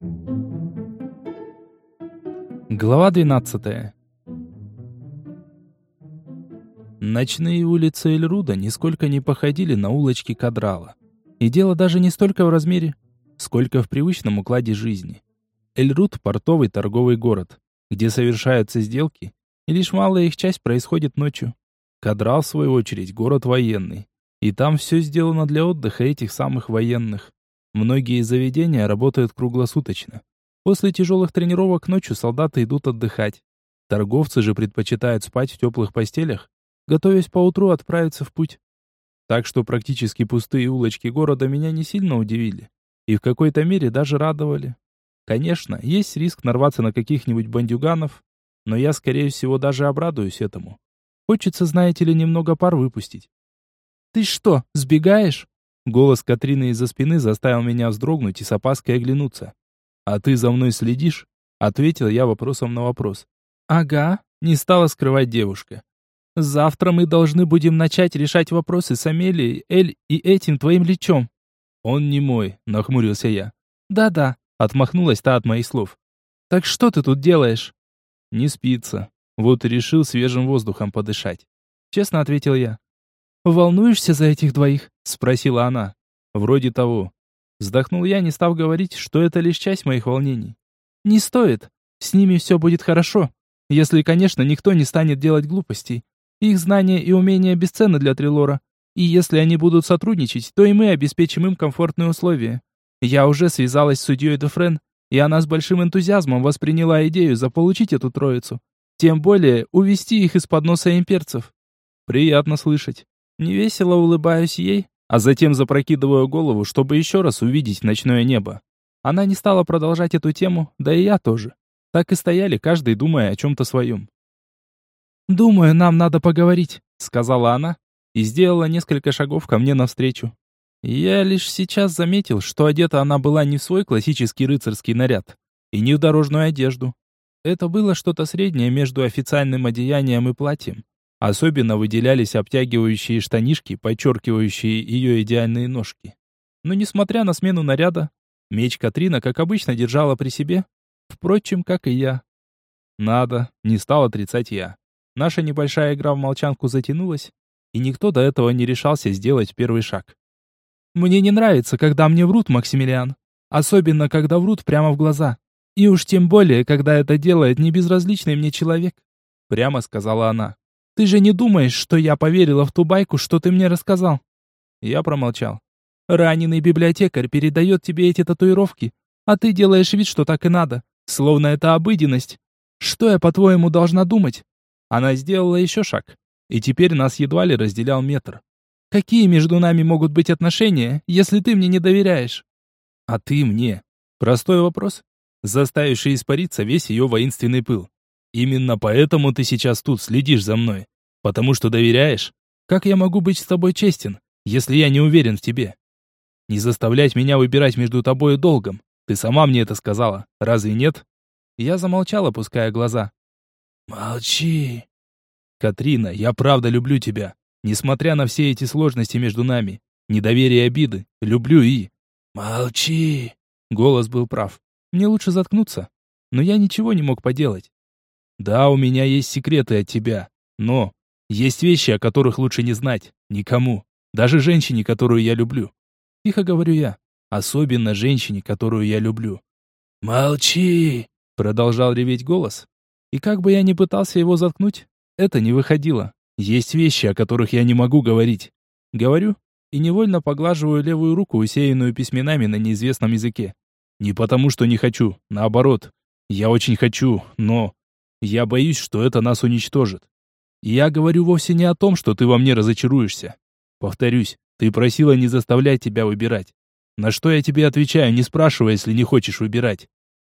Глава 12. Ночные улицы Эльруда нисколько не походили на улочки Кадрала. И дело даже не столько в размере, сколько в привычном укладе жизни. Эльруд – портовый торговый город, где совершаются сделки, и лишь малая их часть происходит ночью. Кадрал, в свою очередь, город военный, и там все сделано для отдыха этих самых военных. Многие заведения работают круглосуточно. После тяжелых тренировок ночью солдаты идут отдыхать. Торговцы же предпочитают спать в теплых постелях, готовясь поутру отправиться в путь. Так что практически пустые улочки города меня не сильно удивили. И в какой-то мере даже радовали. Конечно, есть риск нарваться на каких-нибудь бандюганов, но я, скорее всего, даже обрадуюсь этому. Хочется, знаете ли, немного пар выпустить. «Ты что, сбегаешь?» Голос Катрины из-за спины заставил меня вздрогнуть и с опаской оглянуться. «А ты за мной следишь?» — ответил я вопросом на вопрос. «Ага», — не стала скрывать девушка. «Завтра мы должны будем начать решать вопросы с Амелией, Эль и этим твоим личом». «Он не мой», — нахмурился я. «Да-да», — отмахнулась та от моих слов. «Так что ты тут делаешь?» «Не спится. Вот и решил свежим воздухом подышать». Честно ответил я. «Волнуешься за этих двоих?» — спросила она. «Вроде того». Вздохнул я, не став говорить, что это лишь часть моих волнений. «Не стоит. С ними все будет хорошо. Если, конечно, никто не станет делать глупостей. Их знания и умения бесценны для Трилора. И если они будут сотрудничать, то и мы обеспечим им комфортные условия. Я уже связалась с судьей Дефрен, и она с большим энтузиазмом восприняла идею заполучить эту троицу. Тем более, увести их из-под носа имперцев». «Приятно слышать». Невесело улыбаюсь ей, а затем запрокидываю голову, чтобы еще раз увидеть ночное небо. Она не стала продолжать эту тему, да и я тоже. Так и стояли, каждый думая о чем-то своем. «Думаю, нам надо поговорить», — сказала она и сделала несколько шагов ко мне навстречу. Я лишь сейчас заметил, что одета она была не в свой классический рыцарский наряд и не в дорожную одежду. Это было что-то среднее между официальным одеянием и платьем. Особенно выделялись обтягивающие штанишки, подчеркивающие ее идеальные ножки. Но несмотря на смену наряда, меч Катрина, как обычно, держала при себе. Впрочем, как и я. «Надо», — не стал отрицать я. Наша небольшая игра в молчанку затянулась, и никто до этого не решался сделать первый шаг. «Мне не нравится, когда мне врут, Максимилиан. Особенно, когда врут прямо в глаза. И уж тем более, когда это делает небезразличный мне человек», — прямо сказала она. «Ты же не думаешь, что я поверила в ту байку, что ты мне рассказал?» Я промолчал. «Раненый библиотекарь передает тебе эти татуировки, а ты делаешь вид, что так и надо, словно это обыденность. Что я, по-твоему, должна думать?» Она сделала еще шаг, и теперь нас едва ли разделял метр. «Какие между нами могут быть отношения, если ты мне не доверяешь?» «А ты мне?» Простой вопрос, заставивший испариться весь ее воинственный пыл. «Именно поэтому ты сейчас тут следишь за мной? Потому что доверяешь? Как я могу быть с тобой честен, если я не уверен в тебе? Не заставлять меня выбирать между тобой и долгом. Ты сама мне это сказала, разве нет?» Я замолчал, опуская глаза. «Молчи!» «Катрина, я правда люблю тебя. Несмотря на все эти сложности между нами, недоверие и обиды, люблю и...» «Молчи!» Голос был прав. Мне лучше заткнуться. Но я ничего не мог поделать. «Да, у меня есть секреты от тебя, но есть вещи, о которых лучше не знать никому, даже женщине, которую я люблю». Тихо говорю я, особенно женщине, которую я люблю. «Молчи!» Продолжал реветь голос. И как бы я ни пытался его заткнуть, это не выходило. Есть вещи, о которых я не могу говорить. Говорю и невольно поглаживаю левую руку, усеянную письменами на неизвестном языке. Не потому, что не хочу, наоборот. Я очень хочу, но... Я боюсь, что это нас уничтожит. Я говорю вовсе не о том, что ты во мне разочаруешься. Повторюсь, ты просила не заставлять тебя выбирать. На что я тебе отвечаю, не спрашивая, если не хочешь выбирать.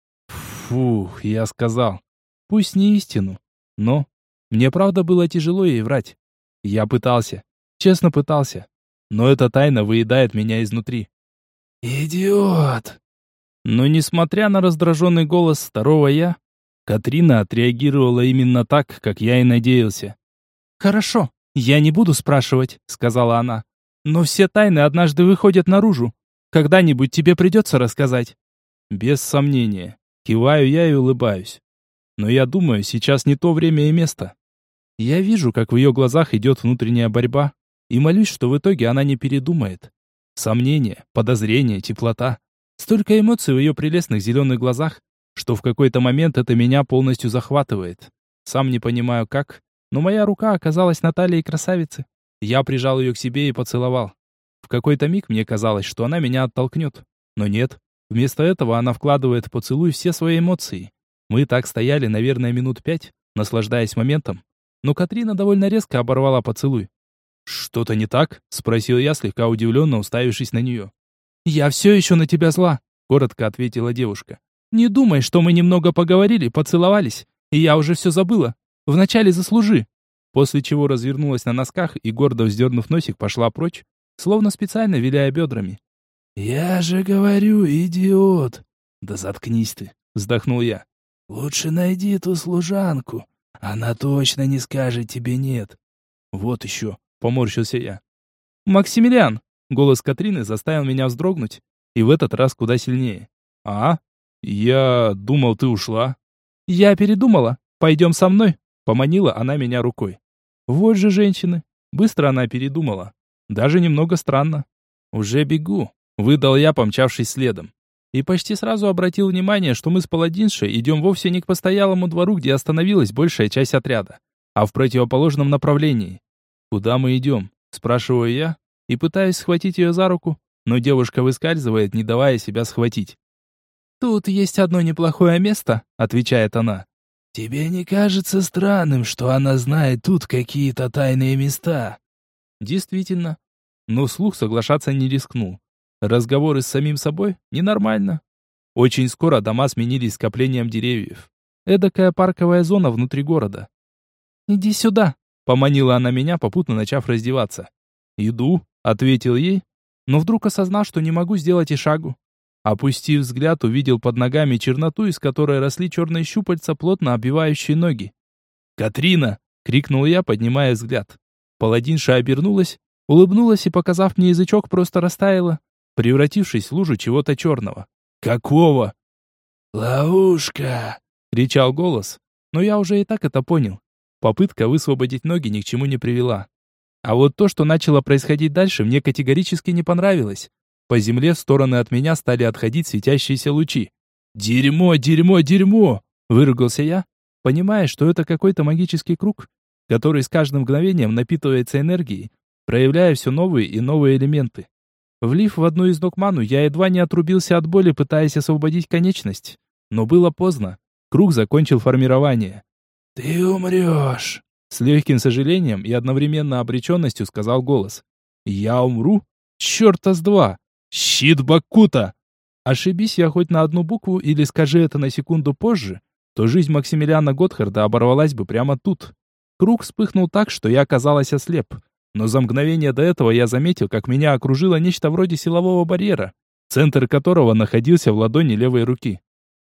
Фух, я сказал. Пусть не истину, но... Мне правда было тяжело ей врать. Я пытался, честно пытался. Но эта тайна выедает меня изнутри. «Идиот!» Но несмотря на раздраженный голос второго «я», Катрина отреагировала именно так, как я и надеялся. «Хорошо, я не буду спрашивать», — сказала она. «Но все тайны однажды выходят наружу. Когда-нибудь тебе придется рассказать». Без сомнения. Киваю я и улыбаюсь. Но я думаю, сейчас не то время и место. Я вижу, как в ее глазах идет внутренняя борьба, и молюсь, что в итоге она не передумает. Сомнения, подозрения, теплота. Столько эмоций в ее прелестных зеленых глазах, что в какой-то момент это меня полностью захватывает. Сам не понимаю как, но моя рука оказалась на талии красавицы. Я прижал ее к себе и поцеловал. В какой-то миг мне казалось, что она меня оттолкнет. Но нет. Вместо этого она вкладывает в поцелуй все свои эмоции. Мы так стояли, наверное, минут 5, наслаждаясь моментом. Но Катрина довольно резко оборвала поцелуй. «Что-то не так?» — спросил я, слегка удивленно уставившись на нее. «Я все еще на тебя зла», — коротко ответила девушка. «Не думай, что мы немного поговорили, поцеловались, и я уже все забыла. Вначале заслужи». После чего развернулась на носках и, гордо вздернув носик, пошла прочь, словно специально виляя бедрами. «Я же говорю, идиот!» «Да заткнись ты!» — вздохнул я. «Лучше найди ту служанку. Она точно не скажет тебе нет». «Вот еще!» — поморщился я. «Максимилиан!» — голос Катрины заставил меня вздрогнуть, и в этот раз куда сильнее. «А? Я думал, ты ушла». «Я передумала. Пойдем со мной», — поманила она меня рукой. Вот же женщины. Быстро она передумала. Даже немного странно. «Уже бегу», — выдал я, помчавшись следом. И почти сразу обратил внимание, что мы с паладиншей идем вовсе не к постоялому двору, где остановилась большая часть отряда, а в противоположном направлении. «Куда мы идем?» — спрашиваю я, и пытаюсь схватить ее за руку, но девушка выскальзывает, не давая себя схватить. «Тут есть одно неплохое место», — отвечает она. «Тебе не кажется странным, что она знает тут какие-то тайные места?» Действительно. Но вслух соглашаться не рискнул. Разговоры с самим собой ненормально. Очень скоро дома сменились скоплением деревьев. Эдакая парковая зона внутри города. «Иди сюда», — поманила она меня, попутно начав раздеваться. «Иду», — ответил ей, но вдруг осознал, что не могу сделать и шагу. Опустив взгляд, увидел под ногами черноту, из которой росли черные щупальца, плотно обвивающие ноги. «Катрина!» — крикнул я, поднимая взгляд. Паладинша обернулась, улыбнулась и, показав мне язычок, просто растаяла, превратившись в лужу чего-то черного. «Какого?» «Ловушка!» — кричал голос, но я уже и так это понял. Попытка высвободить ноги ни к чему не привела. А вот то, что начало происходить дальше, мне категорически не понравилось. По земле в стороны от меня стали отходить светящиеся лучи. «Дерьмо, дерьмо, дерьмо!» — выругался я, понимая, что это какой-то магический круг, который с каждым мгновением напитывается энергией, проявляя все новые и новые элементы. Влив в одну из ног ману, я едва не отрубился от боли, пытаясь освободить конечность. Но было поздно. Круг закончил формирование. «Ты умрешь!» С легким сожалением и одновременно обреченностью сказал голос. «Я умру? Черта с два! Щит Баккута!» Ошибись я хоть на одну букву или скажи это на секунду позже, то жизнь Максимилиана Готхарда оборвалась бы прямо тут. Круг вспыхнул так, что я, казалось, ослеп. Но за мгновение до этого я заметил, как меня окружило нечто вроде силового барьера, центр которого находился в ладони левой руки.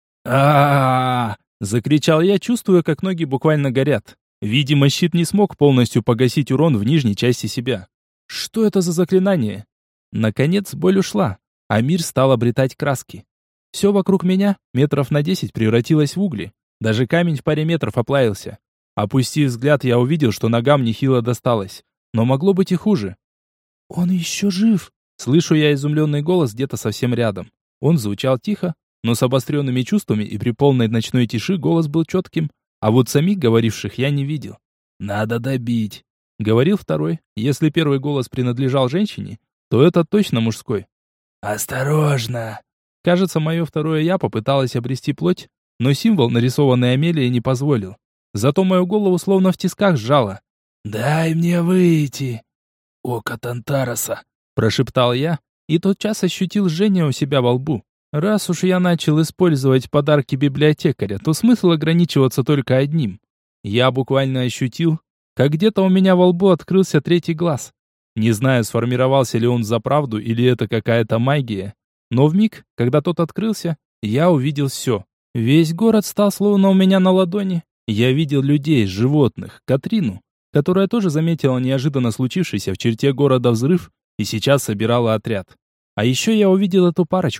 а закричал я, чувствуя, как ноги буквально горят. Видимо, щит не смог полностью погасить урон в нижней части себя. Что это за заклинание? Наконец боль ушла, а мир стал обретать краски. Все вокруг меня, метров на 10, превратилось в угли. Даже камень в паре метров оплавился. Опустив взгляд, я увидел, что ногам нехило досталось. Но могло быть и хуже. «Он еще жив!» Слышу я изумленный голос где-то совсем рядом. Он звучал тихо, но с обостренными чувствами, и при полной ночной тиши голос был четким, а вот самих говоривших я не видел. «Надо добить!» — говорил второй. Если первый голос принадлежал женщине, то это точно мужской. «Осторожно!» Кажется, мое второе «я» попыталось обрести плоть, но символ, нарисованный Амелией, не позволил. Зато мою голову словно в тисках сжало. «Дай мне выйти!» «Око Тантараса!» — прошептал я, и тотчас ощутил жжение у себя во лбу. Раз уж я начал использовать подарки библиотекаря, то смысл ограничиваться только одним. Я буквально ощутил, как где-то у меня во лбу открылся третий глаз. Не знаю, сформировался ли он взаправду или это какая-то магия, но вмиг, когда тот открылся, я увидел все. Весь город стал словно у меня на ладони. Я видел людей, животных, Катрину, которая тоже заметила неожиданно случившийся в черте города взрыв и сейчас собирала отряд. А еще я увидел эту парочку.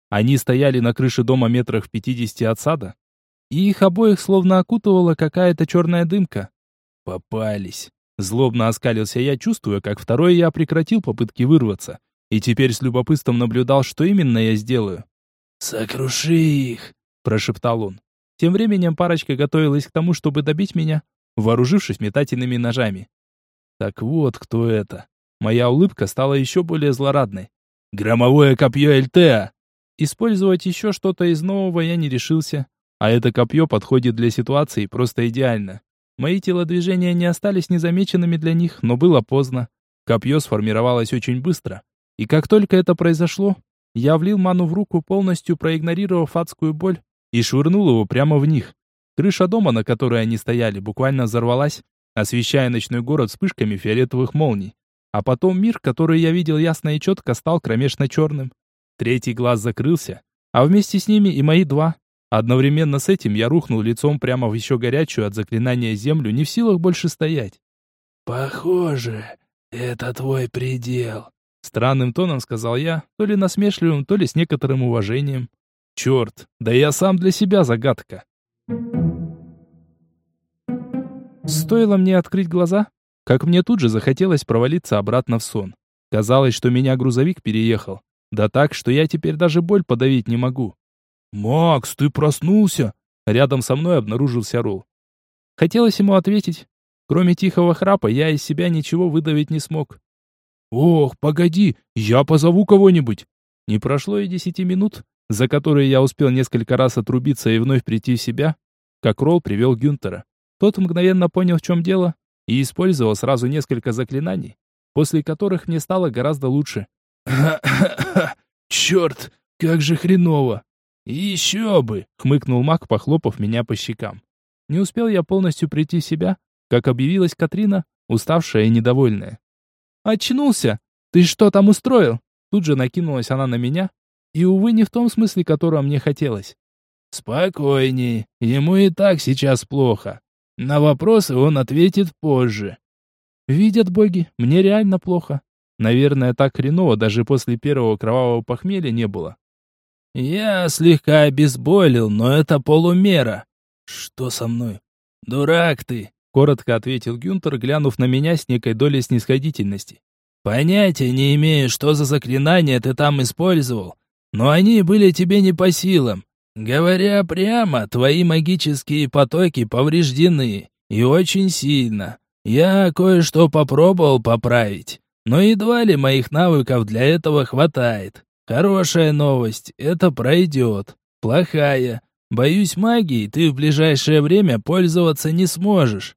Они стояли на крыше дома метрах в 50 от сада, и их обоих словно окутывала какая-то черная дымка. Попались. Злобно оскалился я, чувствуя, как второй я прекратил попытки вырваться, и теперь с любопытством наблюдал, что именно я сделаю. «Сокруши их!» – прошептал он. Тем временем парочка готовилась к тому, чтобы добить меня, вооружившись метательными ножами. Так вот, кто это. Моя улыбка стала еще более злорадной. «Громовое копье Эльтеа!» Использовать еще что-то из нового я не решился, а это копье подходит для ситуации просто идеально. Мои телодвижения не остались незамеченными для них, но было поздно. Копье сформировалось очень быстро, и как только это произошло, я влил ману в руку, полностью проигнорировав адскую боль, и швырнул его прямо в них. Крыша дома, на которой они стояли, буквально взорвалась, освещая ночной город вспышками фиолетовых молний. А потом мир, который я видел ясно и четко, стал кромешно черным. Третий глаз закрылся, а вместе с ними и мои два. Одновременно с этим я рухнул лицом прямо в еще горячую от заклинания землю, не в силах больше стоять. «Похоже, это твой предел», — странным тоном сказал я, то ли насмешливым, то ли с некоторым уважением. Черт, да я сам для себя загадка. Стоило мне открыть глаза, как мне тут же захотелось провалиться обратно в сон. Казалось, что меня грузовик переехал. Да так, что я теперь даже боль подавить не могу. «Макс, ты проснулся?» Рядом со мной обнаружился Ролл. Хотелось ему ответить. Кроме тихого храпа, я из себя ничего выдавить не смог. «Ох, погоди, я позову кого-нибудь!» Не прошло и 10 минут, за которые я успел несколько раз отрубиться и вновь прийти в себя, как Ролл привел Гюнтера. Тот мгновенно понял, в чем дело, и использовал сразу несколько заклинаний, после которых мне стало гораздо лучше. Черт, как же хреново!» «Еще бы!» — хмыкнул маг, похлопав меня по щекам. Не успел я полностью прийти в себя, как объявилась Катрина, уставшая и недовольная. «Очнулся! Ты что там устроил?» Тут же накинулась она на меня, и, увы, не в том смысле, которого мне хотелось. «Спокойней, ему и так сейчас плохо. На вопросы он ответит позже». Видят боги, мне реально плохо. Наверное, так хреново даже после первого кровавого похмелья не было. «Я слегка обезболил, но это полумера». «Что со мной?» «Дурак ты», — коротко ответил Гюнтер, глянув на меня с некой долей снисходительности. «Понятия не имею, что за заклинания ты там использовал, но они были тебе не по силам. Говоря прямо, твои магические потоки повреждены, и очень сильно. Я кое-что попробовал поправить, но едва ли моих навыков для этого хватает. Хорошая новость, это пройдет. Плохая. Боюсь, магией ты в ближайшее время пользоваться не сможешь».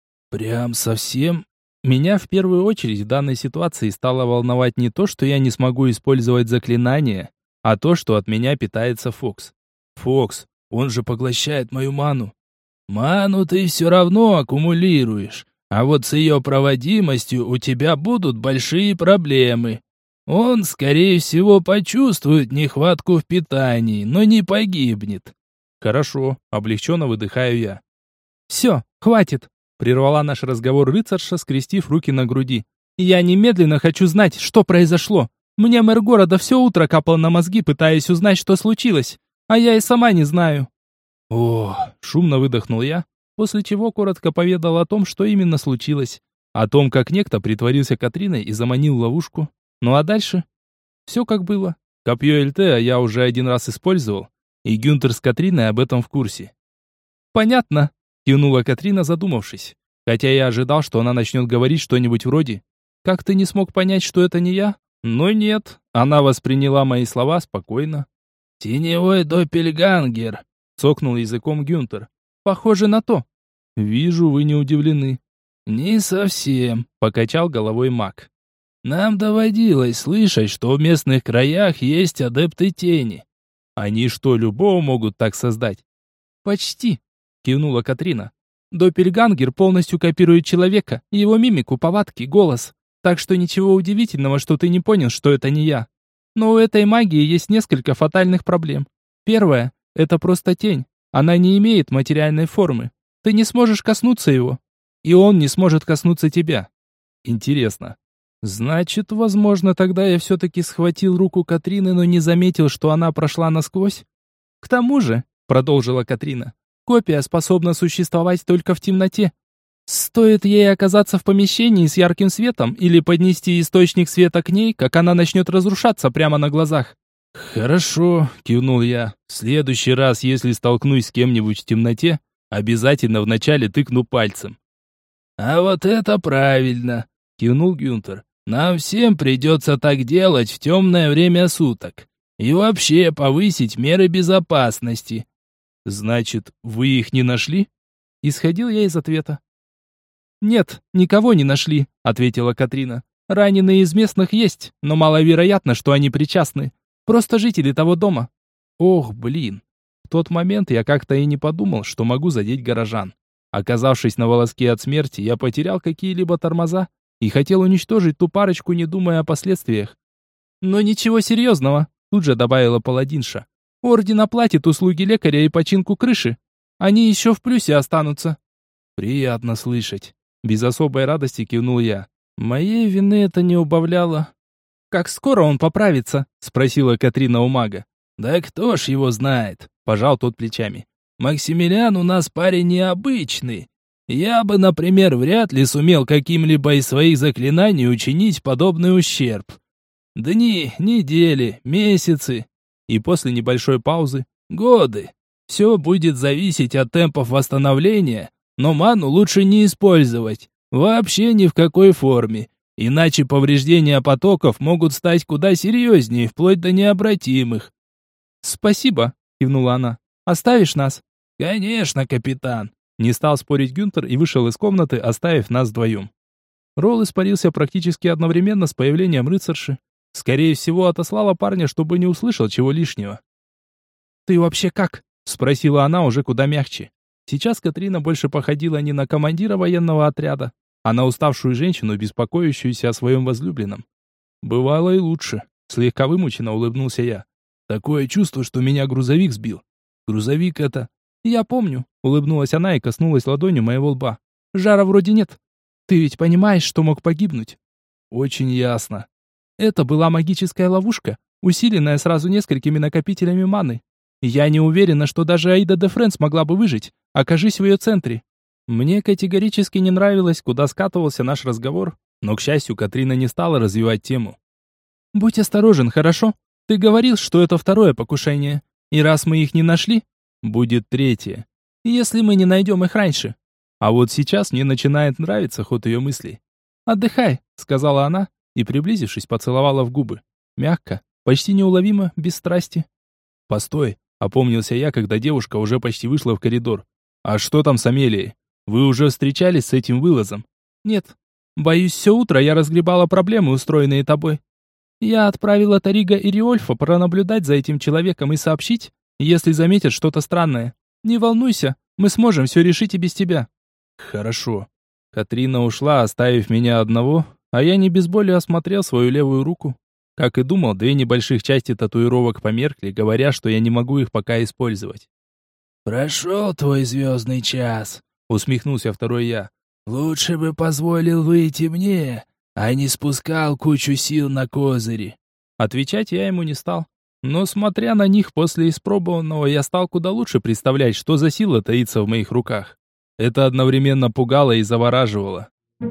«Прям совсем?» Меня в первую очередь в данной ситуации стало волновать не то, что я не смогу использовать заклинания, а то, что от меня питается Фокс. Фокс, он же поглощает мою ману. «Ману ты все равно аккумулируешь, а вот с ее проводимостью у тебя будут большие проблемы. Он, скорее всего, почувствует нехватку в питании, но не погибнет». «Хорошо», — облегченно выдыхаю я. «Все, хватит», — прервала наш разговор рыцарша, скрестив руки на груди. «Я немедленно хочу знать, что произошло. Мне мэр города все утро капал на мозги, пытаясь узнать, что случилось, а я и сама не знаю». «О», — шумно выдохнул я, после чего коротко поведал о том, что именно случилось. О том, как некто притворился Катриной и заманил в ловушку. Ну а дальше? Все как было. Копье Эльтеа я уже один раз использовал, и Гюнтер с Катриной об этом в курсе. «Понятно», — кивнула Катрина, задумавшись. Хотя я ожидал, что она начнет говорить что-нибудь вроде «Как ты не смог понять, что это не я?» Но нет, она восприняла мои слова спокойно. «Теневой доппельгангер», — цокнул языком Гюнтер. «Похоже на то». «Вижу, вы не удивлены». «Не совсем», — покачал головой маг. «Нам доводилось слышать, что в местных краях есть адепты тени». «Они что, любого могут так создать?» «Почти», — кивнула Катрина. «Доппельгангер полностью копирует человека, его мимику, повадки, голос. Так что ничего удивительного, что ты не понял, что это не я. Но у этой магии есть несколько фатальных проблем. Первое — это просто тень. Она не имеет материальной формы. Ты не сможешь коснуться его. И он не сможет коснуться тебя». «Интересно, Значит, возможно, тогда я все-таки схватил руку Катрины, но не заметил, что она прошла насквозь. К тому же, продолжила Катрина, копия способна существовать только в темноте. Стоит ей оказаться в помещении с ярким светом или поднести источник света к ней, как она начнет разрушаться прямо на глазах. «Хорошо», — кивнул я. «В следующий раз, если столкнусь с кем-нибудь в темноте, обязательно вначале тыкну пальцем». «А вот это правильно», — кивнул Гюнтер. «Нам всем придется так делать в темное время суток. И вообще повысить меры безопасности». «Значит, вы их не нашли?» Исходил я из ответа. «Нет, никого не нашли», — ответила Катрина. «Раненые из местных есть, но маловероятно, что они причастны. Просто жители того дома». Ох, блин. В тот момент я как-то и не подумал, что могу задеть горожан. Оказавшись на волоске от смерти, я потерял какие-либо тормоза и хотел уничтожить ту парочку, не думая о последствиях. «Но ничего серьезного», — тут же добавила паладинша. «Орден оплатит услуги лекаря и починку крыши. Они еще в плюсе останутся». «Приятно слышать». Без особой радости кивнул я. Моей вины это не убавляло. «Как скоро он поправится?» — спросила Катрина у мага. «Да кто ж его знает?» — пожал тот плечами. «Максимилиан у нас парень необычный. Я бы, например, вряд ли сумел каким-либо из своих заклинаний учинить подобный ущерб. Дни, недели, месяцы и после небольшой паузы годы. Все будет зависеть от темпов восстановления, но ману лучше не использовать. Вообще ни в какой форме. Иначе повреждения потоков могут стать куда серьезнее, вплоть до необратимых». «Спасибо», — кивнула она. «Оставишь нас?» «Конечно, капитан». Не стал спорить Гюнтер и вышел из комнаты, оставив нас вдвоем. Ролл испарился практически одновременно с появлением рыцарши. Скорее всего, отослала парня, чтобы не услышал чего лишнего. «Ты вообще как?» — спросила она уже куда мягче. Сейчас Катрина больше походила не на командира военного отряда, а на уставшую женщину, беспокоящуюся о своем возлюбленном. «Бывало и лучше», — слегка вымученно улыбнулся я. «Такое чувство, что меня грузовик сбил. Грузовик это...» «Я помню», — улыбнулась она и коснулась ладонью моего лба. «Жара вроде нет. Ты ведь понимаешь, что мог погибнуть?» «Очень ясно. Это была магическая ловушка, усиленная сразу несколькими накопителями маны. Я не уверена, что даже Аида де Френ смогла бы выжить, окажись в ее центре». Мне категорически не нравилось, куда скатывался наш разговор, но, к счастью, Катрина не стала развивать тему. «Будь осторожен, хорошо? Ты говорил, что это второе покушение, и раз мы их не нашли, будет третье, если мы не найдем их раньше». А вот сейчас мне начинает нравиться ход ее мыслей. «Отдыхай», — сказала она, и, приблизившись, поцеловала в губы. Мягко, почти неуловимо, без страсти. «Постой», — опомнился я, когда девушка уже почти вышла в коридор. «А что там с Амелией? Вы уже встречались с этим вылазом?» «Нет. Боюсь, все утро я разгребала проблемы, устроенные тобой. Я отправила Тарига и Риольфа пронаблюдать за этим человеком и сообщить, если заметят что-то странное. Не волнуйся, мы сможем все решить и без тебя». «Хорошо». Катрина ушла, оставив меня одного, а я не без боли осмотрел свою левую руку. Как и думал, две небольших части татуировок померкли, говоря, что я не могу их пока использовать. «Прошел твой звездный час», — усмехнулся второй я. «Лучше бы позволил выйти мне, а не спускал кучу сил на козыри». Отвечать я ему не стал. Но, смотря на них после испробованного, я стал куда лучше представлять, что за сила таится в моих руках. Это одновременно пугало и завораживало.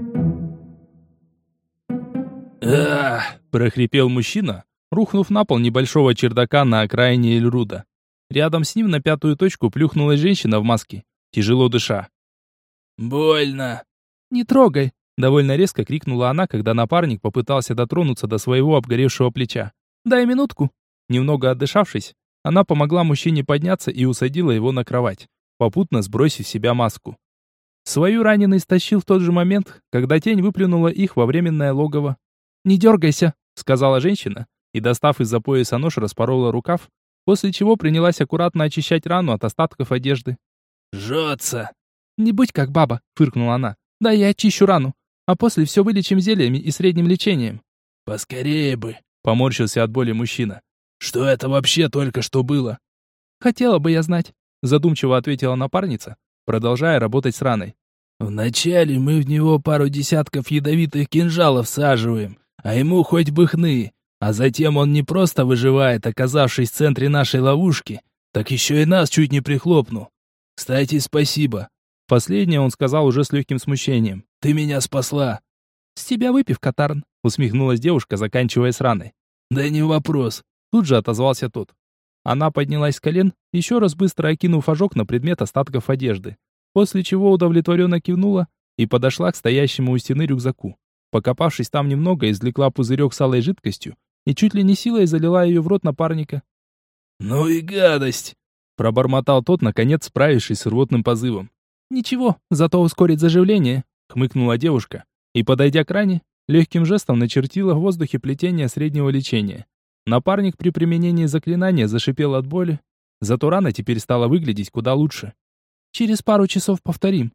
«Ах!» — прохрипел мужчина, рухнув на пол небольшого чердака на окраине Эльруда. Рядом с ним на пятую точку плюхнулась женщина в маске, тяжело дыша. «Больно!» «Не трогай!» — довольно резко крикнула она, когда напарник попытался дотронуться до своего обгоревшего плеча. «Дай минутку!» Немного отдышавшись, она помогла мужчине подняться и усадила его на кровать, попутно сбросив с себя маску. Свою раненый стащил в тот же момент, когда тень выплюнула их во временное логово. «Не дергайся», — сказала женщина, и, достав из-за пояса нож, распорола рукав, после чего принялась аккуратно очищать рану от остатков одежды. «Жжется!» «Не будь как баба», — фыркнула она. «Да я очищу рану, а после все вылечим зельями и средним лечением». «Поскорее бы», — поморщился от боли мужчина. «Что это вообще только что было?» «Хотела бы я знать», — задумчиво ответила напарница, продолжая работать с раной. «Вначале мы в него пару десятков ядовитых кинжалов всаживаем, а ему хоть бы хны. А затем он не просто выживает, оказавшись в центре нашей ловушки, так еще и нас чуть не прихлопнул. Кстати, спасибо. Последнее он сказал уже с легким смущением. Ты меня спасла. С тебя выпивка, Тарн, усмехнулась девушка, заканчивая с раной. Да не вопрос. Тут же отозвался тот. Она поднялась с колен, еще раз быстро окинув ожог на предмет остатков одежды, после чего удовлетворенно кивнула и подошла к стоящему у стены рюкзаку. Покопавшись там немного, извлекла пузырек с алой жидкостью и чуть ли не силой залила ее в рот напарника. «Ну и гадость!» — пробормотал тот, наконец справившись с рвотным позывом. «Ничего, зато ускорит заживление», — хмыкнула девушка и, подойдя к ране, легким жестом начертила в воздухе плетение среднего лечения. Напарник при применении заклинания зашипел от боли, зато рана теперь стала выглядеть куда лучше. «Через пару часов повторим».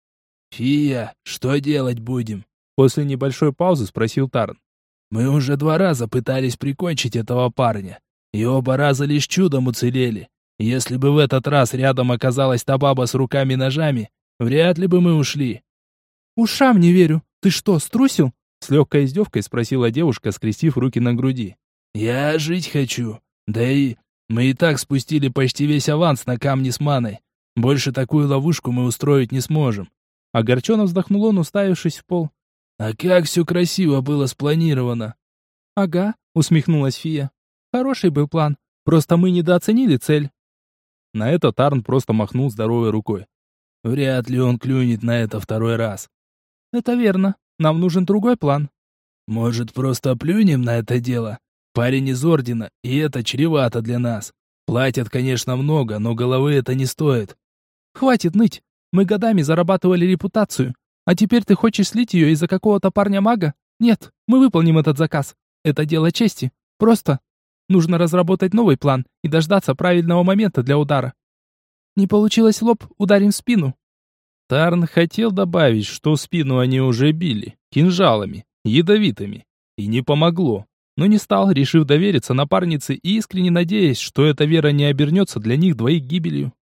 «Фия, что делать будем?» После небольшой паузы спросил Тарн. «Мы уже 2 раза пытались прикончить этого парня, и оба раза лишь чудом уцелели. Если бы в этот раз рядом оказалась та баба с руками-ножами, вряд ли бы мы ушли». «Ушам не верю. Ты что, струсил?» С легкой издевкой спросила девушка, скрестив руки на груди. «Я жить хочу. Да и мы и так спустили почти весь аванс на камни с маной. Больше такую ловушку мы устроить не сможем». Огорченно вздохнул он, уставившись в пол. «А как все красиво было спланировано!» «Ага», — усмехнулась фия. «Хороший был план. Просто мы недооценили цель». На это Тарн просто махнул здоровой рукой. «Вряд ли он клюнет на это 2-й раз». «Это верно. Нам нужен другой план». «Может, просто плюнем на это дело? Парень из Ордена, и это чревато для нас. Платят, конечно, много, но головы это не стоит». «Хватит ныть. Мы годами зарабатывали репутацию. А теперь ты хочешь слить ее из-за какого-то парня-мага? Нет, мы выполним этот заказ. Это дело чести. Просто нужно разработать новый план и дождаться правильного момента для удара. Не получилось в лоб, ударим в спину». Тарн хотел добавить, что в спину они уже били, кинжалами, ядовитыми. И не помогло. Но не стал, решив довериться напарнице и искренне надеясь, что эта вера не обернется для них двоих гибелью.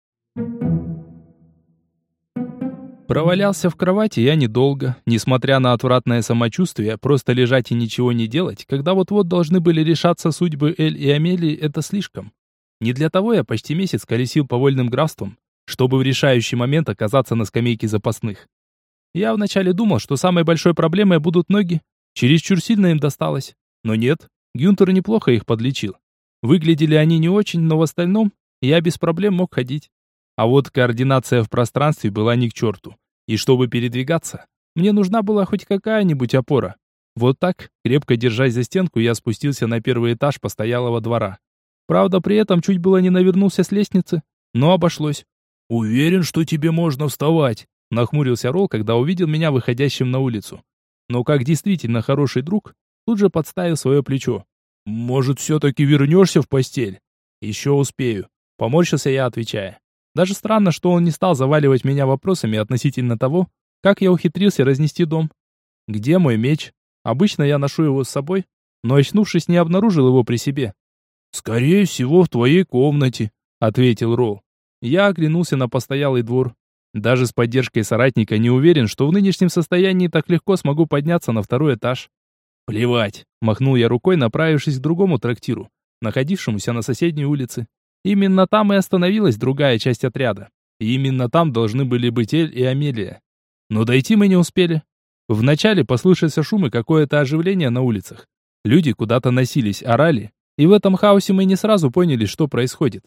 Провалялся в кровати я недолго, несмотря на отвратное самочувствие, просто лежать и ничего не делать, когда вот-вот должны были решаться судьбы Эль и Амелии, это слишком. Не для того я почти месяц колесил по вольным графствам, чтобы в решающий момент оказаться на скамейке запасных. Я вначале думал, что самой большой проблемой будут ноги, чересчур сильно им досталось. Но нет, Гюнтер неплохо их подлечил. Выглядели они не очень, но в остальном я без проблем мог ходить. А вот координация в пространстве была ни к черту. И чтобы передвигаться, мне нужна была хоть какая-нибудь опора. Вот так, крепко держась за стенку, я спустился на 1-й этаж постоялого двора. Правда, при этом чуть было не навернулся с лестницы, но обошлось. «Уверен, что тебе можно вставать», — нахмурился Ролл, когда увидел меня выходящим на улицу. Но как действительно хороший друг, тут же подставил свое плечо. «Может, все-таки вернешься в постель?» «Еще успею», — поморщился я, отвечая. Даже странно, что он не стал заваливать меня вопросами относительно того, как я ухитрился разнести дом. Где мой меч? Обычно я ношу его с собой, но, очнувшись, не обнаружил его при себе. «Скорее всего, в твоей комнате», — ответил Ролл. Я оглянулся на постоялый двор. Даже с поддержкой соратника не уверен, что в нынешнем состоянии так легко смогу подняться на 2-й этаж. «Плевать», — махнул я рукой, направившись к другому трактиру, находившемуся на соседней улице. Именно там и остановилась другая часть отряда. И именно там должны были быть Эль и Амелия. Но дойти мы не успели. Вначале послышался шум и какое-то оживление на улицах. Люди куда-то носились, орали, и в этом хаосе мы не сразу поняли, что происходит.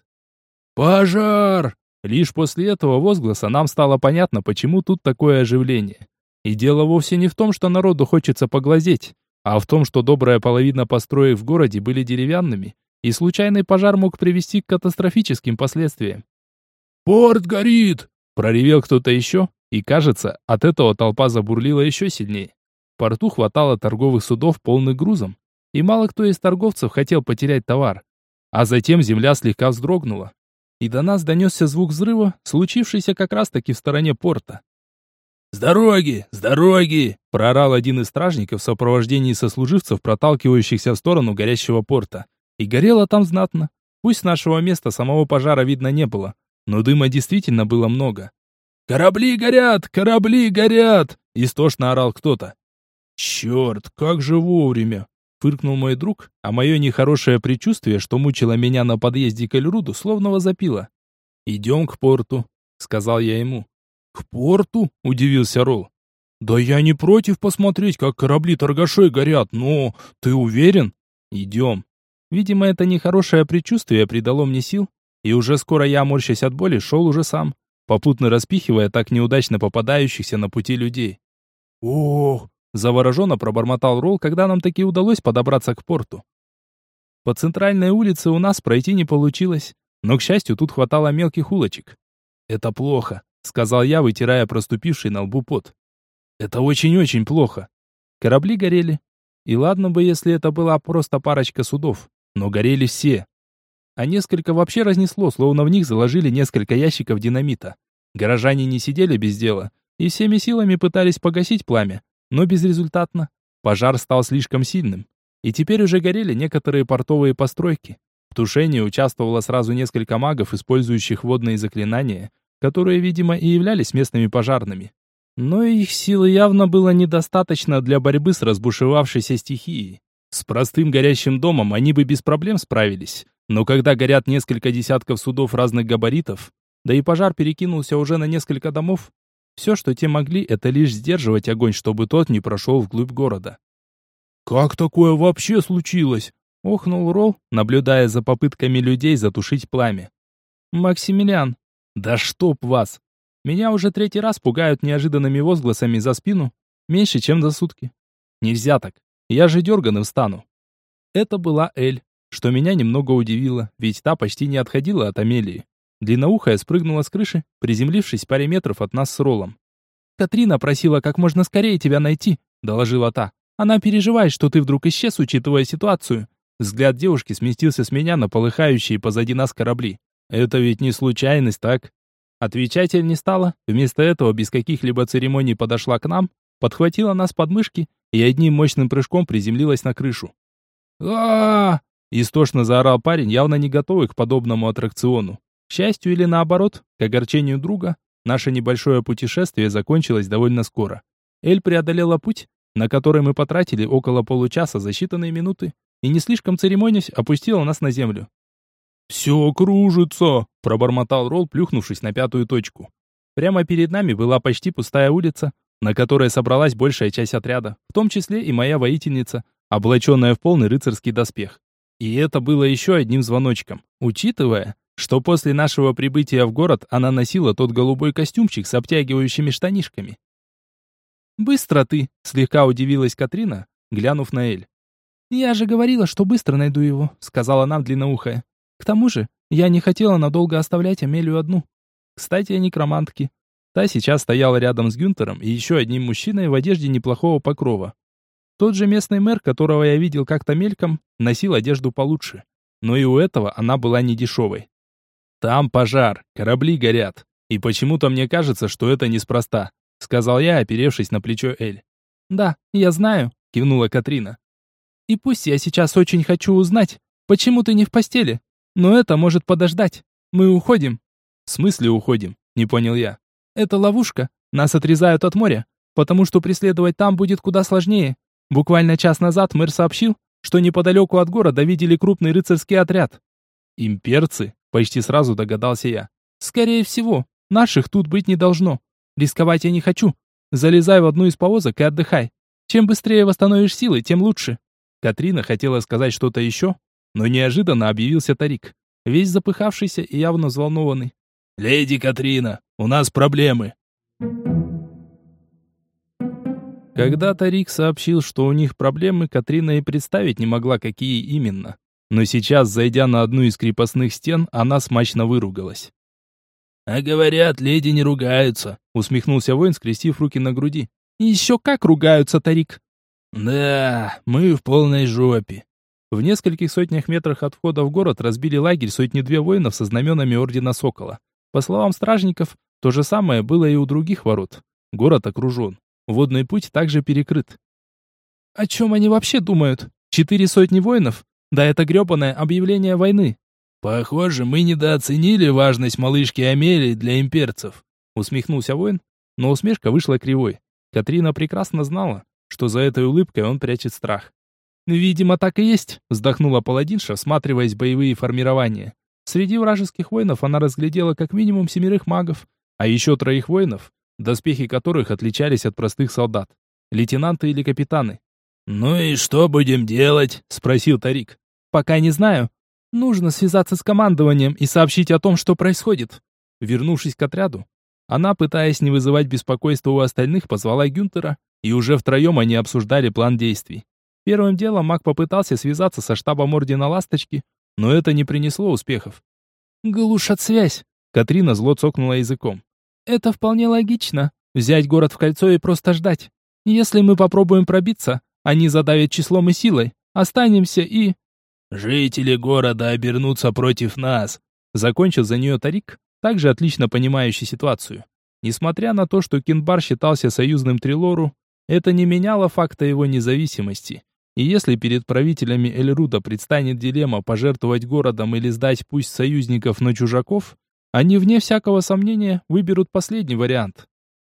«Пожар!» Лишь после этого возгласа нам стало понятно, почему тут такое оживление. И дело вовсе не в том, что народу хочется поглазеть, а в том, что добрая половина построек в городе были деревянными, и случайный пожар мог привести к катастрофическим последствиям. «Порт горит!» — проревел кто-то еще, и, кажется, от этого толпа забурлила еще сильнее. В порту хватало торговых судов, полных грузом, и мало кто из торговцев хотел потерять товар. А затем земля слегка вздрогнула, и до нас донесся звук взрыва, случившийся как раз-таки в стороне порта. «С дороги! С дороги!» — проорал один из стражников в сопровождении сослуживцев, проталкивающихся в сторону горящего порта. И горело там знатно. Пусть с нашего места самого пожара видно не было, но дыма действительно было много. «Корабли горят! Корабли горят!» — истошно орал кто-то. «Черт, как же вовремя!» — фыркнул мой друг, а мое нехорошее предчувствие, что мучило меня на подъезде к Эльруду, словно возопило. «Идем к порту», — сказал я ему. «К порту?» — удивился Ролл. «Да я не против посмотреть, как корабли торгашей горят, но ты уверен?» «Идем». Видимо, это нехорошее предчувствие придало мне сил, и уже скоро я, морщась от боли, шел уже сам, попутно распихивая так неудачно попадающихся на пути людей. «Ох!» — завороженно пробормотал Ролл, когда нам таки удалось подобраться к порту. По центральной улице у нас пройти не получилось, но, к счастью, тут хватало мелких улочек. «Это плохо», — сказал я, вытирая проступивший на лбу пот. «Это очень-очень плохо». Корабли горели. И ладно бы, если это была просто парочка судов, но горели все. А несколько вообще разнесло, словно в них заложили несколько ящиков динамита. Горожане не сидели без дела и всеми силами пытались погасить пламя, но безрезультатно. Пожар стал слишком сильным, и теперь уже горели некоторые портовые постройки. В тушении участвовало сразу несколько магов, использующих водные заклинания, которые, видимо, и являлись местными пожарными. Но их силы явно было недостаточно для борьбы с разбушевавшейся стихией. С простым горящим домом они бы без проблем справились, но когда горят несколько десятков судов разных габаритов, да и пожар перекинулся уже на несколько домов, все, что те могли, это лишь сдерживать огонь, чтобы тот не прошел вглубь города. «Как такое вообще случилось?» — охнул Ролл, наблюдая за попытками людей затушить пламя. «Максимилиан, да чтоб вас! Меня уже третий раз пугают неожиданными возгласами за спину, меньше, чем за сутки. Нельзя так, я же дерганым стану». Это была Эль, что меня немного удивило, ведь та почти не отходила от Амелии. Длинноухая спрыгнула с крыши, приземлившись в паре метров от нас с Роллом. «Катрина просила как можно скорее тебя найти», — доложила та. «Она переживает, что ты вдруг исчез, учитывая ситуацию». Взгляд девушки сместился с меня на полыхающие позади нас корабли. «Это ведь не случайность, так?» Отвечать Эль не стала, вместо этого без каких-либо церемоний подошла к нам, подхватила нас под мышки и одним мощным прыжком приземлилась на крышу. а Истошно заорал парень, явно не готовый к подобному аттракциону. К счастью или наоборот, к огорчению друга, наше небольшое путешествие закончилось довольно скоро. Эль преодолела путь, на который мы потратили около получаса за считанные минуты, и не слишком церемонясь, опустила нас на землю. «Все кружится!» — пробормотал Ролл, плюхнувшись на пятую точку. Прямо перед нами была почти пустая улица, на которой собралась большая часть отряда, в том числе и моя воительница, облаченная в полный рыцарский доспех. И это было еще одним звоночком, учитывая, что после нашего прибытия в город она носила тот голубой костюмчик с обтягивающими штанишками. «Быстро ты!» — слегка удивилась Катрина, глянув на Эль. «Я же говорила, что быстро найду его», — сказала нам длинноухая. «К тому же, я не хотела надолго оставлять Амелию одну. Кстати, о некромантке. Та сейчас стояла рядом с Гюнтером и еще одним мужчиной в одежде неплохого покрова. Тот же местный мэр, которого я видел как-то мельком, носил одежду получше. Но и у этого она была не дешевой. «Там пожар, корабли горят, и почему-то мне кажется, что это неспроста», — сказал я, оперевшись на плечо Эль. «Да, я знаю», — кивнула Катрина. «И пусть я сейчас очень хочу узнать, почему ты не в постели, но это может подождать. Мы уходим». «В смысле уходим?» — не понял я. «Это ловушка. Нас отрезают от моря, потому что преследовать там будет куда сложнее. Буквально час назад мэр сообщил, что неподалеку от города видели крупный рыцарский отряд». «Имперцы?» — почти сразу догадался я. «Скорее всего. Наших тут быть не должно. Рисковать я не хочу. Залезай в одну из повозок и отдыхай. Чем быстрее восстановишь силы, тем лучше». Катрина хотела сказать что-то еще, но неожиданно объявился Тарик, весь запыхавшийся и явно взволнованный. «Леди Катрина, у нас проблемы». Когда Тарик сообщил, что у них проблемы, Катрина и представить не могла, какие именно. Но сейчас, зайдя на одну из крепостных стен, она смачно выругалась. «А говорят, леди не ругаются», — усмехнулся воин, скрестив руки на груди. «Еще как ругаются, Тарик!» «Да, мы в полной жопе». В нескольких сотнях метрах от входа в город разбили лагерь сотни-две воинов со знаменами Ордена Сокола. По словам стражников, то же самое было и у других ворот. Город окружен. Водный путь также перекрыт. О чем они вообще думают? 400 воинов? Да это гребаное объявление войны. «Похоже, мы недооценили важность малышки Амелии для имперцев», усмехнулся воин, но усмешка вышла кривой. Катрина прекрасно знала, что за этой улыбкой он прячет страх. «Видимо, так и есть», — вздохнула паладинша, всматриваясь в боевые формирования. Среди вражеских воинов она разглядела как минимум 7 магов, а еще 3 воинов, доспехи которых отличались от простых солдат. Лейтенанты или капитаны. «Ну и что будем делать?» — спросил Тарик. «Пока не знаю. Нужно связаться с командованием и сообщить о том, что происходит». Вернувшись к отряду, она, пытаясь не вызывать беспокойства у остальных, позвала Гюнтера, и уже втроем они обсуждали план действий. Первым делом маг попытался связаться со штабом Ордена Ласточки, но это не принесло успехов. «Глушат связь», — Катрина зло цокнула языком. «Это вполне логично. Взять город в кольцо и просто ждать. Если мы попробуем пробиться, они задавят числом и силой. Останемся и...» «Жители города обернутся против нас», — закончил за нее Тарик, также отлично понимающий ситуацию. Несмотря на то, что Кинбар считался союзным Трилору, это не меняло факта его независимости. И если перед правителями Эльруда предстанет дилемма пожертвовать городом или сдать пусть союзников, но чужаков, они, вне всякого сомнения, выберут последний вариант.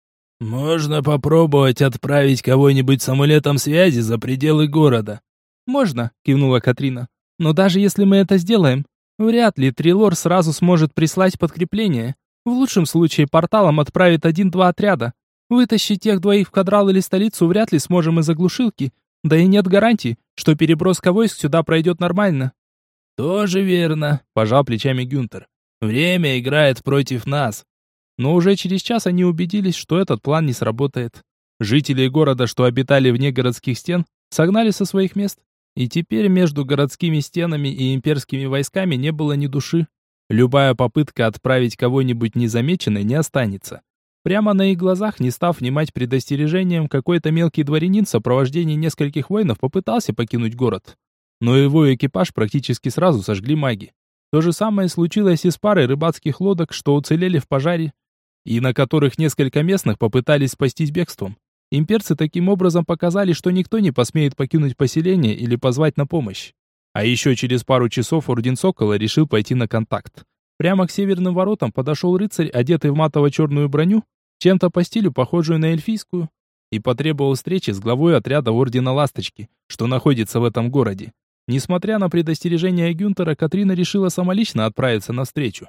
«Можно попробовать отправить кого-нибудь с амулетом связи за пределы города». «Можно», — кивнула Катрина. «Но даже если мы это сделаем, вряд ли Трилор сразу сможет прислать подкрепление. В лучшем случае порталом отправит 1-2 отряда. Вытащить тех 2 в Кадрал или столицу вряд ли сможем из-за глушилки. Да и нет гарантий, что переброска войск сюда пройдет нормально». «Тоже верно», — пожал плечами Гюнтер. «Время играет против нас». Но уже через час они убедились, что этот план не сработает. Жители города, что обитали вне городских стен, согнали со своих мест. И теперь между городскими стенами и имперскими войсками не было ни души. Любая попытка отправить кого-нибудь незамеченной не останется. Прямо на их глазах, не став внимать предостережениям, какой-то мелкий дворянин в сопровождении нескольких воинов попытался покинуть город. Но его экипаж практически сразу сожгли маги. То же самое случилось и с парой рыбацких лодок, что уцелели в пожаре, и на которых несколько местных попытались спастись бегством. Имперцы таким образом показали, что никто не посмеет покинуть поселение или позвать на помощь. А еще через пару часов Орден Сокола решил пойти на контакт. Прямо к северным воротам подошел рыцарь, одетый в матово-черную броню, чем-то по стилю похожую на эльфийскую, и потребовал встречи с главой отряда Ордена Ласточки, что находится в этом городе. Несмотря на предостережение Гюнтера, Катрина решила самолично отправиться навстречу.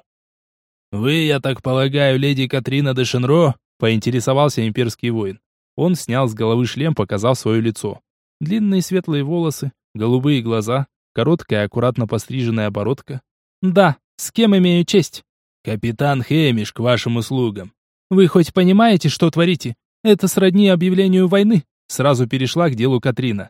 «Вы, я так полагаю, леди Катрина де Шенро?» — поинтересовался имперский воин. Он снял с головы шлем, показав свое лицо. Длинные светлые волосы, голубые глаза, короткая, аккуратно постриженная бородка. «Да, с кем имею честь?» «Капитан Хэмиш, к вашим услугам». «Вы хоть понимаете, что творите? Это сродни объявлению войны», — сразу перешла к делу Катрина.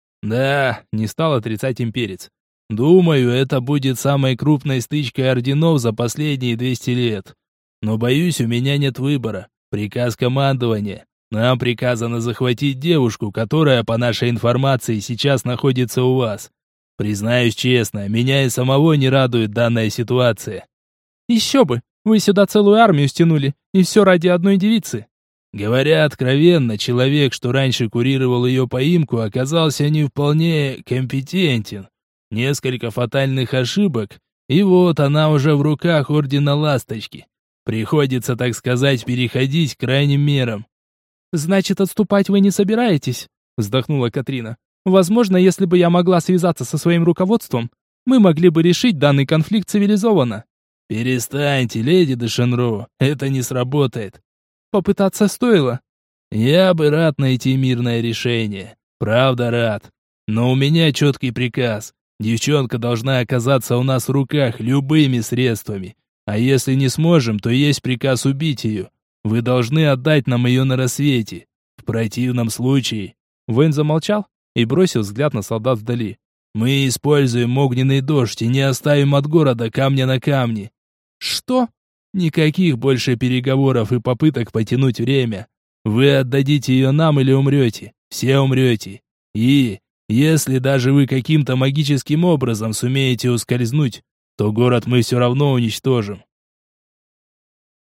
«Да», — не стал отрицать имперец. «Думаю, это будет самой крупной стычкой орденов за последние 200 лет. Но, боюсь, у меня нет выбора. Приказ командования. Нам приказано захватить девушку, которая, по нашей информации, сейчас находится у вас. Признаюсь честно, меня и самого не радует данная ситуация». «Еще бы! Вы сюда целую армию стянули, и все ради одной девицы». Говоря откровенно, человек, что раньше курировал ее поимку, оказался не вполне компетентен. Несколько фатальных ошибок, и вот она уже в руках Ордена Ласточки. Приходится, так сказать, переходить к крайним мерам. «Значит, отступать вы не собираетесь?» — вздохнула Катрина. «Возможно, если бы я могла связаться со своим руководством, мы могли бы решить данный конфликт цивилизованно». «Перестаньте, леди де Шенро, это не сработает». «Попытаться стоило». «Я бы рад найти мирное решение. Правда рад. Но у меня четкий приказ. Девчонка должна оказаться у нас в руках любыми средствами. А если не сможем, то есть приказ убить ее. Вы должны отдать нам ее на рассвете. В противном случае...» Воин замолчал и бросил взгляд на солдат вдали. «Мы используем огненный дождь и не оставим от города камня на камне». «Что?» «Никаких больше переговоров и попыток потянуть время. Вы отдадите ее нам или умрете. Все умрете. И, если даже вы каким-то магическим образом сумеете ускользнуть, то город мы все равно уничтожим».